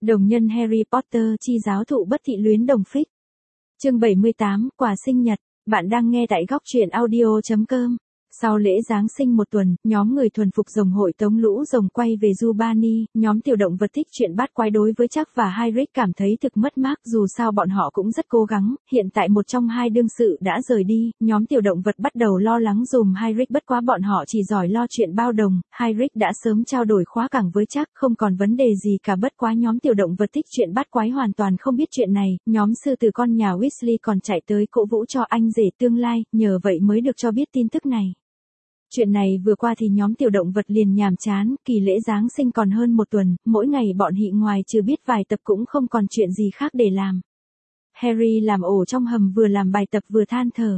Đồng nhân Harry Potter chi giáo thụ bất thị luyến đồng phích. Chương 78, quà sinh nhật. Bạn đang nghe tại góc truyện audio.com. Sau lễ Giáng sinh một tuần, nhóm người thuần phục rồng hội tống lũ rồng quay về Giubani, nhóm tiểu động vật thích chuyện bát quái đối với Chuck và Hagrid cảm thấy thực mất mát dù sao bọn họ cũng rất cố gắng, hiện tại một trong hai đương sự đã rời đi, nhóm tiểu động vật bắt đầu lo lắng dùm Hagrid bất quá bọn họ chỉ giỏi lo chuyện bao đồng, Hagrid đã sớm trao đổi khóa cảng với Chuck không còn vấn đề gì cả bất quá nhóm tiểu động vật thích chuyện bát quái hoàn toàn không biết chuyện này, nhóm sư tử con nhà Weasley còn chạy tới cổ vũ cho anh rể tương lai, nhờ vậy mới được cho biết tin tức này. Chuyện này vừa qua thì nhóm tiểu động vật liền nhàm chán, kỳ lễ Giáng sinh còn hơn một tuần, mỗi ngày bọn hị ngoài trừ biết vài tập cũng không còn chuyện gì khác để làm. Harry làm ổ trong hầm vừa làm bài tập vừa than thở.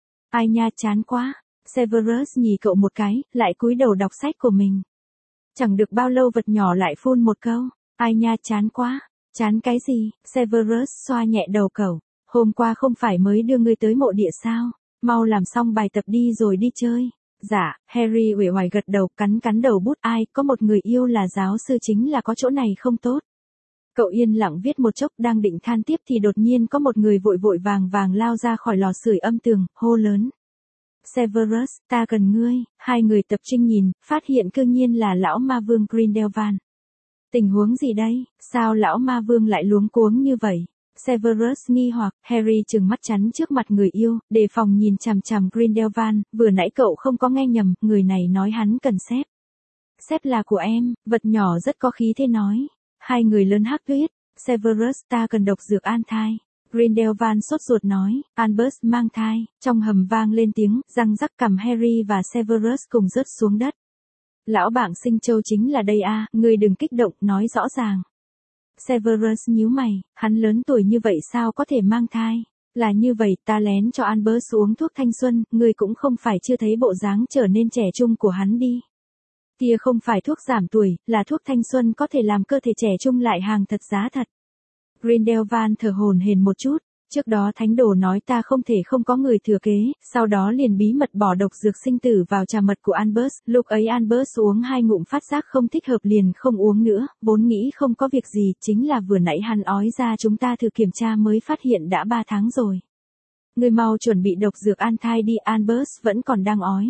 Ai nha chán quá, Severus nhì cậu một cái, lại cúi đầu đọc sách của mình. Chẳng được bao lâu vật nhỏ lại phun một câu, ai nha chán quá, chán cái gì, Severus xoa nhẹ đầu cậu, hôm qua không phải mới đưa ngươi tới mộ địa sao, mau làm xong bài tập đi rồi đi chơi. Dạ, Harry uể oải gật đầu cắn đầu bút ai, có một người yêu là giáo sư chính là có chỗ này không tốt. Cậu yên lặng viết một chốc đang định than tiếp thì đột nhiên có một người vội vàng lao ra khỏi lò sưởi âm tường, hô lớn. Severus, ta cần ngươi, hai người tập trung nhìn, phát hiện cương nhiên là lão ma vương Grindelwald. Tình huống gì đây, sao lão ma vương lại luống cuống như vậy? Severus nghi hoặc, Harry trừng mắt chắn trước mặt người yêu, đề phòng nhìn chằm chằm Grindelwald, vừa nãy cậu không có nghe nhầm, người này nói hắn cần sếp. Sếp là của em, vật nhỏ rất có khí thế nói. Hai người lớn hắc tuyết, Severus ta cần độc dược an thai. Grindelwald sốt ruột nói, Albus mang thai, trong hầm vang lên tiếng, răng rắc cằm Harry và Severus cùng rớt xuống đất. Lão bảng sinh châu chính là đây a, ngươi đừng kích động, nói rõ ràng. Severus nhíu mày, hắn lớn tuổi như vậy sao có thể mang thai? Là như vậy, ta lén cho Albus uống thuốc thanh xuân, ngươi cũng không phải chưa thấy bộ dáng trở nên trẻ trung của hắn đi. Kia không phải thuốc giảm tuổi, là thuốc thanh xuân có thể làm cơ thể trẻ trung lại hàng thật giá thật. Grindelwald thở hổn hển một chút, trước đó thánh đồ nói ta không thể không có người thừa kế, sau đó liền bí mật bỏ độc dược sinh tử vào trà mật của Albus, lúc ấy Albus uống 2 ngụm phát giác không thích hợp liền không uống nữa, vốn nghĩ không có việc gì, chính là vừa nãy hắn ói ra chúng ta thử kiểm tra mới phát hiện đã 3 tháng rồi. Ngươi mau chuẩn bị độc dược an thai đi, Albus vẫn còn đang ói.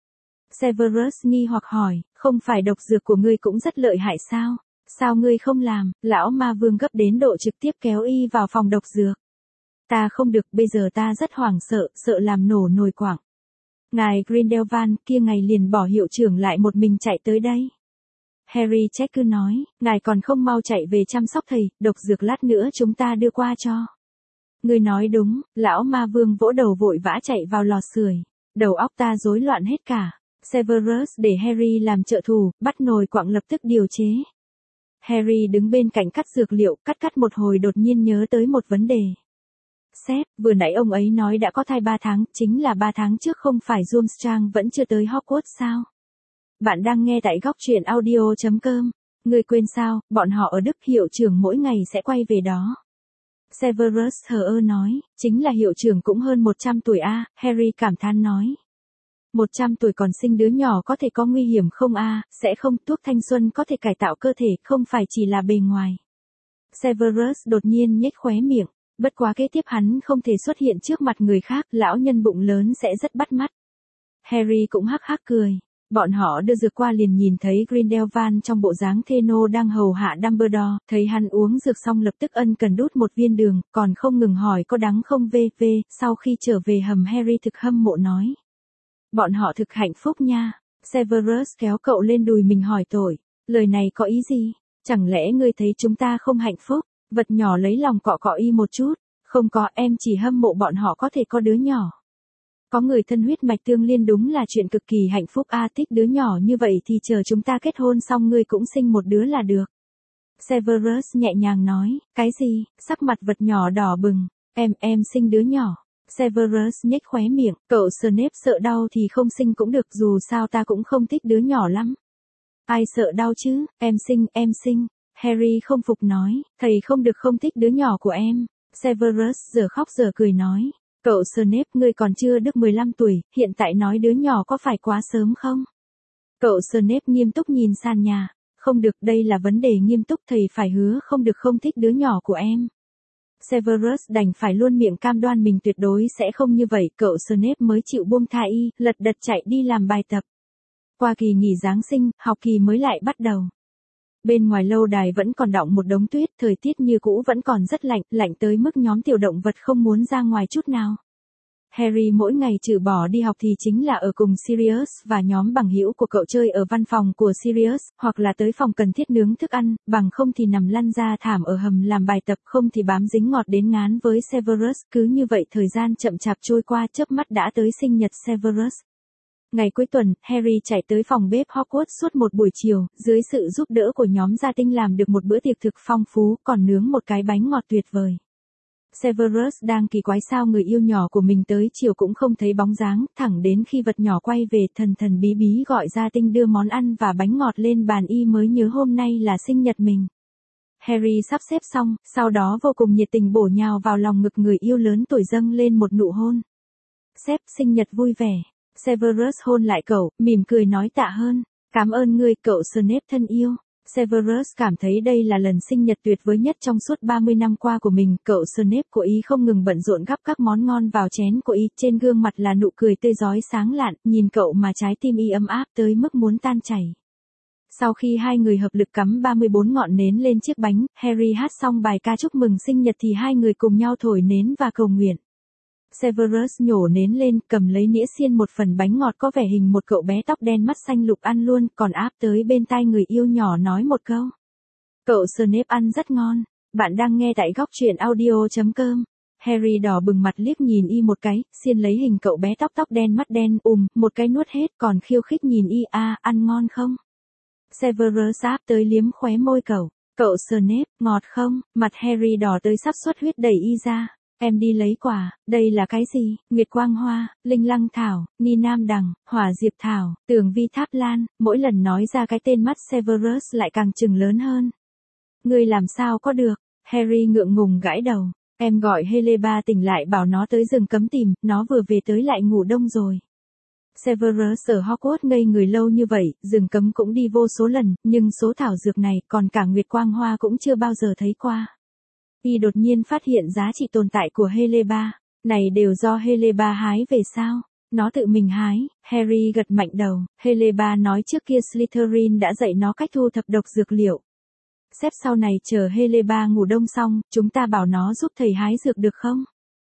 Severus nghi hoặc hỏi, không phải độc dược của ngươi cũng rất lợi hại sao? Sao ngươi không làm? Lão ma vương gấp đến độ trực tiếp kéo y vào phòng độc dược. Ta không được, bây giờ ta rất hoảng sợ, sợ làm nổ nồi quảng. Ngài Grindelwald kia ngày liền bỏ hiệu trưởng lại một mình chạy tới đây. Harry trách cứ nói, ngài còn không mau chạy về chăm sóc thầy, độc dược lát nữa chúng ta đưa qua cho. Ngươi nói đúng, lão ma vương vỗ đầu vội vã chạy vào lò sưởi. Đầu óc ta rối loạn hết cả. Severus để Harry làm trợ thủ, bắt nồi quặng lập tức điều chế. Harry đứng bên cạnh cắt dược liệu, cắt một hồi đột nhiên nhớ tới một vấn đề. Sếp, vừa nãy ông ấy nói đã có thai 3 tháng, chính là 3 tháng trước không phải Durmstrang vẫn chưa tới Hogwarts sao? Bạn đang nghe tại góc truyện audio.com. Ngươi quên sao, bọn họ ở Đức hiệu trưởng mỗi ngày sẽ quay về đó. Severus thờ ơ nói, chính là hiệu trưởng cũng hơn 100 tuổi a, Harry cảm thán nói. 100 tuổi còn sinh đứa nhỏ có thể có nguy hiểm không a, sẽ không, thuốc thanh xuân có thể cải tạo cơ thể, không phải chỉ là bề ngoài. Severus đột nhiên nhếch khóe miệng. Bất quá kế tiếp hắn không thể xuất hiện trước mặt người khác, lão nhân bụng lớn sẽ rất bắt mắt. Harry cũng hắc hắc cười. Bọn họ đưa dược qua liền nhìn thấy Grindelwald trong bộ dáng Theno đang hầu hạ Dumbledore, thấy hắn uống dược xong lập tức ân cần đút một viên đường, còn không ngừng hỏi có đắng không sau khi trở về hầm Harry thực hâm mộ nói. Bọn họ thực hạnh phúc nha. Severus kéo cậu lên đùi mình hỏi tội, lời này có ý gì? Chẳng lẽ ngươi thấy chúng ta không hạnh phúc? Vật nhỏ lấy lòng cọ cọ y một chút, không có, em chỉ hâm mộ bọn họ có thể có đứa nhỏ. Có người thân huyết mạch tương liên đúng là chuyện cực kỳ hạnh phúc a, thích đứa nhỏ như vậy thì chờ chúng ta kết hôn xong ngươi cũng sinh một đứa là được. Severus nhẹ nhàng nói, cái gì, sắc mặt vật nhỏ đỏ bừng, em sinh đứa nhỏ. Severus nhếch khóe miệng, cậu Snape sợ đau thì không sinh cũng được dù sao ta cũng không thích đứa nhỏ lắm. Ai sợ đau chứ, em sinh. Harry không phục nói, thầy không được không thích đứa nhỏ của em. Severus giờ khóc giờ cười nói, cậu Snape ngươi còn chưa được 15 tuổi, hiện tại nói đứa nhỏ có phải quá sớm không? Cậu Snape nghiêm túc nhìn sàn nhà, Không được, đây là vấn đề nghiêm túc, thầy phải hứa không được không thích đứa nhỏ của em. Severus đành phải luôn miệng cam đoan mình tuyệt đối sẽ không như vậy, cậu Snape mới chịu buông tha y, lật đật chạy đi làm bài tập. Qua kỳ nghỉ Giáng sinh, học kỳ mới lại bắt đầu. Bên ngoài lâu đài vẫn còn đọng một đống tuyết, thời tiết như cũ vẫn còn rất lạnh, lạnh tới mức nhóm tiểu động vật không muốn ra ngoài chút nào. Harry mỗi ngày trừ bỏ đi học thì chính là ở cùng Sirius và nhóm bằng hữu của cậu chơi ở văn phòng của Sirius, hoặc là tới phòng cần thiết nướng thức ăn, bằng không thì nằm lăn ra thảm ở hầm làm bài tập, không thì bám dính ngọt đến ngán với Severus. Cứ như vậy thời gian chậm chạp trôi qua, chớp mắt đã tới sinh nhật Severus. Ngày cuối tuần, Harry chạy tới phòng bếp Hogwarts suốt một buổi chiều, dưới sự giúp đỡ của nhóm gia tinh làm được một bữa tiệc thực phong phú, còn nướng một cái bánh ngọt tuyệt vời. Severus đang kỳ quái sao người yêu nhỏ của mình tới chiều cũng không thấy bóng dáng, thẳng đến khi vật nhỏ quay về thần thần bí bí gọi gia tinh đưa món ăn và bánh ngọt lên bàn y mới nhớ hôm nay là sinh nhật mình. Harry sắp xếp xong, sau đó vô cùng nhiệt tình bổ nhào vào lòng ngực người yêu lớn tuổi dâng lên một nụ hôn. Sếp, sinh nhật vui vẻ. Severus hôn lại cậu, mỉm cười nói tạ hơn. Cảm ơn ngươi, cậu Snape thân yêu. Severus cảm thấy đây là lần sinh nhật tuyệt vời nhất trong suốt 30 năm qua của mình. Cậu Snape của ý không ngừng bận rộn gắp các món ngon vào chén của ý, trên gương mặt là nụ cười tươi rói sáng lạn, nhìn cậu mà trái tim y ấm áp tới mức muốn tan chảy. Sau khi hai người hợp lực cắm 34 ngọn nến lên chiếc bánh, Harry hát xong bài ca chúc mừng sinh nhật thì hai người cùng nhau thổi nến và cầu nguyện. Severus nhổ nến lên, cầm lấy nĩa xiên một phần bánh ngọt có vẻ hình một cậu bé tóc đen mắt xanh lục ăn luôn, còn áp tới bên tai người yêu nhỏ nói một câu. Cậu Snape ăn rất ngon. Bạn đang nghe tại góc truyện audio.com. Harry đỏ bừng mặt liếc nhìn y một cái, xiên lấy hình cậu bé tóc đen mắt đen, một cái nuốt hết, còn khiêu khích nhìn y, ăn ngon không? Severus áp tới liếm khóe môi cậu. Cậu Snape, ngọt không? Mặt Harry đỏ tới sắp xuất huyết đẩy y ra. Em đi lấy quả, đây là cái gì? Nguyệt quang hoa, linh lăng thảo, ni nam đằng, hỏa diệp thảo, tường vi tháp lan, mỗi lần nói ra cái tên mắt Severus lại càng trừng lớn hơn. Ngươi làm sao có được? Harry ngượng ngùng gãi đầu. Em gọi Heleba tỉnh lại bảo nó tới rừng cấm tìm, nó vừa về tới lại ngủ đông rồi. Severus ở Hogwarts ngây người lâu như vậy, rừng cấm cũng đi vô số lần, nhưng số thảo dược này, còn cả nguyệt quang hoa cũng chưa bao giờ thấy qua. Y đột nhiên phát hiện giá trị tồn tại của Heleba, này đều do Heleba hái về sao? Nó tự mình hái. Harry gật mạnh đầu, Heleba nói trước kia Slytherin đã dạy nó cách thu thập độc dược liệu. Sếp sau này chờ Heleba ngủ đông xong, chúng ta bảo nó giúp thầy hái dược được không?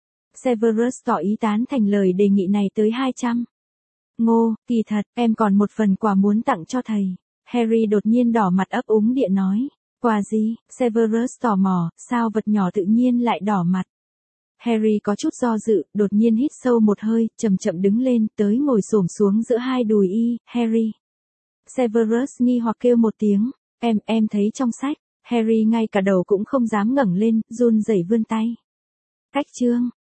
Severus tỏ ý tán thành lời đề nghị này tới 200. Ngô, kỳ thật, em còn một phần quà muốn tặng cho thầy. Harry đột nhiên đỏ mặt ấp úng điện nói. Quà gì? Severus tò mò, sao vật nhỏ tự nhiên lại đỏ mặt? Harry có chút do dự, đột nhiên hít sâu một hơi, chậm chậm đứng lên, tới ngồi xổm xuống giữa hai đùi y, Harry. Severus nghi hoặc kêu một tiếng, em thấy trong sách. Harry ngay cả đầu cũng không dám ngẩng lên, run rẩy vươn tay. Cách chương.